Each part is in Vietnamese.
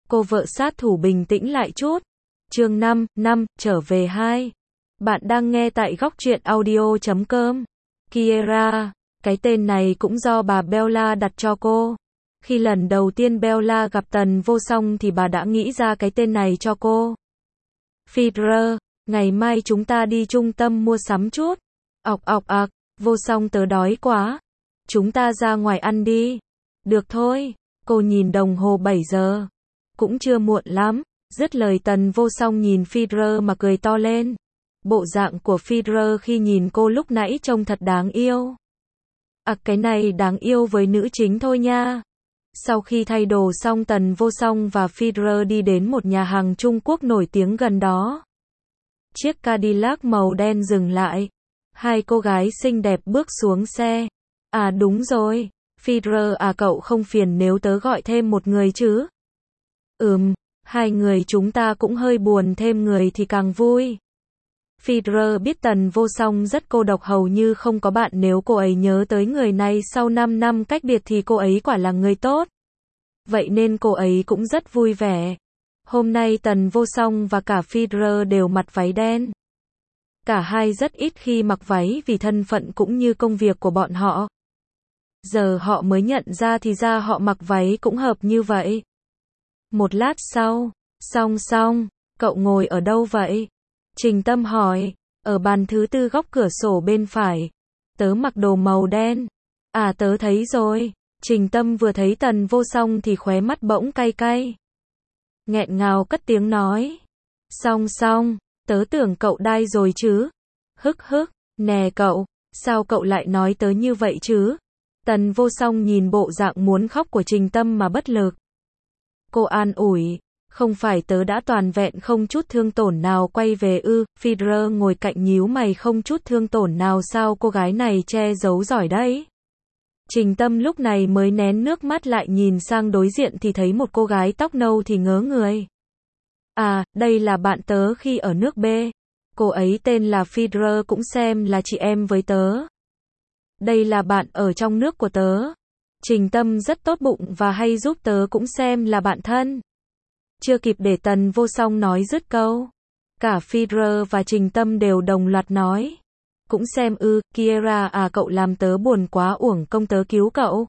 Cô vợ sát thủ bình tĩnh lại chút. Chương 5, trở về 2. Bạn đang nghe tại góc truyện audio.com. Kiera, cái tên này cũng do bà Bella đặt cho cô. Khi lần đầu tiên Bella gặp Tần Vô Song thì bà đã nghĩ ra cái tên này cho cô. Fidra, ngày mai chúng ta đi trung tâm mua sắm chút. Vô Song tớ đói quá. Chúng ta ra ngoài ăn đi. Được thôi, cô nhìn đồng hồ 7 giờ. Cũng chưa muộn lắm. Dứt lời Tần Vô Song nhìn Fidra mà cười to lên. Bộ dạng của Fidra khi nhìn cô lúc nãy trông thật đáng yêu. Cái này đáng yêu với nữ chính thôi nha. Sau khi thay đồ xong Tần Vô Song và Fidra đi đến một nhà hàng Trung Quốc nổi tiếng gần đó. Chiếc Cadillac màu đen dừng lại. Hai cô gái xinh đẹp bước xuống xe. À đúng rồi, Fidra cậu không phiền nếu tớ gọi thêm một người chứ? Hai người chúng ta cũng hơi buồn, thêm người thì càng vui. Fidra biết Tần Vô Song rất cô độc, hầu như không có bạn, nếu cô ấy nhớ tới người này sau 5 năm cách biệt thì cô ấy quả là người tốt. Vậy nên cô ấy cũng rất vui vẻ. Hôm nay Tần Vô Song và cả Fidra đều mặc váy đen. Cả hai rất ít khi mặc váy vì thân phận cũng như công việc của bọn họ. Giờ họ mới nhận ra thì ra họ mặc váy cũng hợp như vậy. Một lát sau, Song, cậu ngồi ở đâu vậy? Trình Tâm hỏi. Ở bàn thứ 4 góc cửa sổ bên phải. Tớ mặc đồ màu đen. À tớ thấy rồi. Trình Tâm vừa thấy Tần Vô Song thì khóe mắt bỗng cay cay. Nghẹn ngào cất tiếng nói. Song, tớ tưởng cậu đai rồi chứ. Hức, nè cậu, sao cậu lại nói tớ như vậy chứ? Tần Vô Song nhìn bộ dạng muốn khóc của Trình Tâm mà bất lực. Cô an ủi, không phải tớ đã toàn vẹn không chút thương tổn nào quay về ư? Fidra ngồi cạnh nhíu mày, không chút thương tổn nào sao, cô gái này che giấu giỏi đấy. Trình Tâm lúc này mới nén nước mắt lại nhìn sang đối diện thì thấy một cô gái tóc nâu thì ngớ người. À, đây là bạn tớ khi ở nước B. Cô ấy tên là Fidra, cũng xem là chị em với tớ. Đây là bạn ở trong nước của tớ. Trình Tâm rất tốt bụng và hay giúp tớ, cũng xem là bạn thân. Chưa kịp để Tần Vô Song nói dứt câu, cả Fidra và Trình Tâm đều đồng loạt nói. Cũng xem Kiera cậu làm tớ buồn quá, uổng công tớ cứu cậu.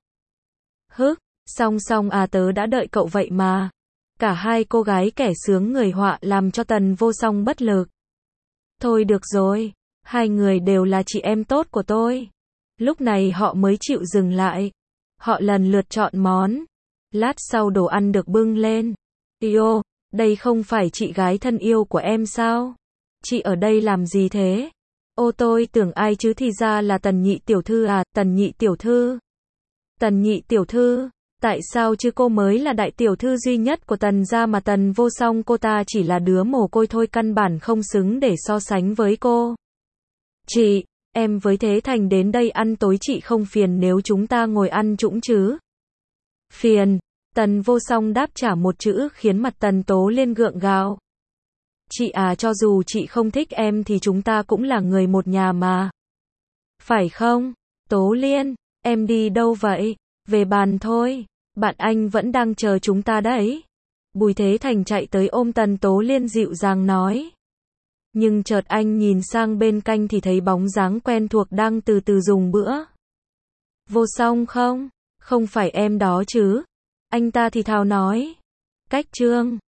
Song tớ đã đợi cậu vậy mà. Cả hai cô gái kẻ sướng người họa làm cho Tần Vô Song bất lực. Thôi được rồi, hai người đều là chị em tốt của tôi. Lúc này họ mới chịu dừng lại. Họ lần lượt chọn món. Lát sau đồ ăn được bưng lên. Yêu, đây không phải chị gái thân yêu của em sao? Chị ở đây làm gì thế? Tôi tưởng ai chứ, thì ra là Tần nhị tiểu thư à? Tần nhị tiểu thư? Tần nhị tiểu thư? Tại sao chứ, cô mới là đại tiểu thư duy nhất của Tần gia mà. Tần Vô Song, cô ta chỉ là đứa mồ côi thôi, căn bản không xứng để so sánh với cô. Chị, em với Thế Thành đến đây ăn tối, chị không phiền nếu chúng ta ngồi ăn chung chứ? Phiền. Tần Vô Song đáp trả một chữ khiến mặt Tần Tố Liên gượng gạo. Chị à, cho dù chị không thích em thì chúng ta cũng là người một nhà mà. Phải không? Tố Liên, em đi đâu vậy? Về bàn thôi. Bạn anh vẫn đang chờ chúng ta đấy. Bùi Thế Thành chạy tới ôm Tần Tố Liên dịu dàng nói. Nhưng chợt anh nhìn sang bên cạnh thì thấy bóng dáng quen thuộc đang từ từ dùng bữa. Vô Song không? Không phải em đó chứ? Anh ta thì thào nói. Cách chương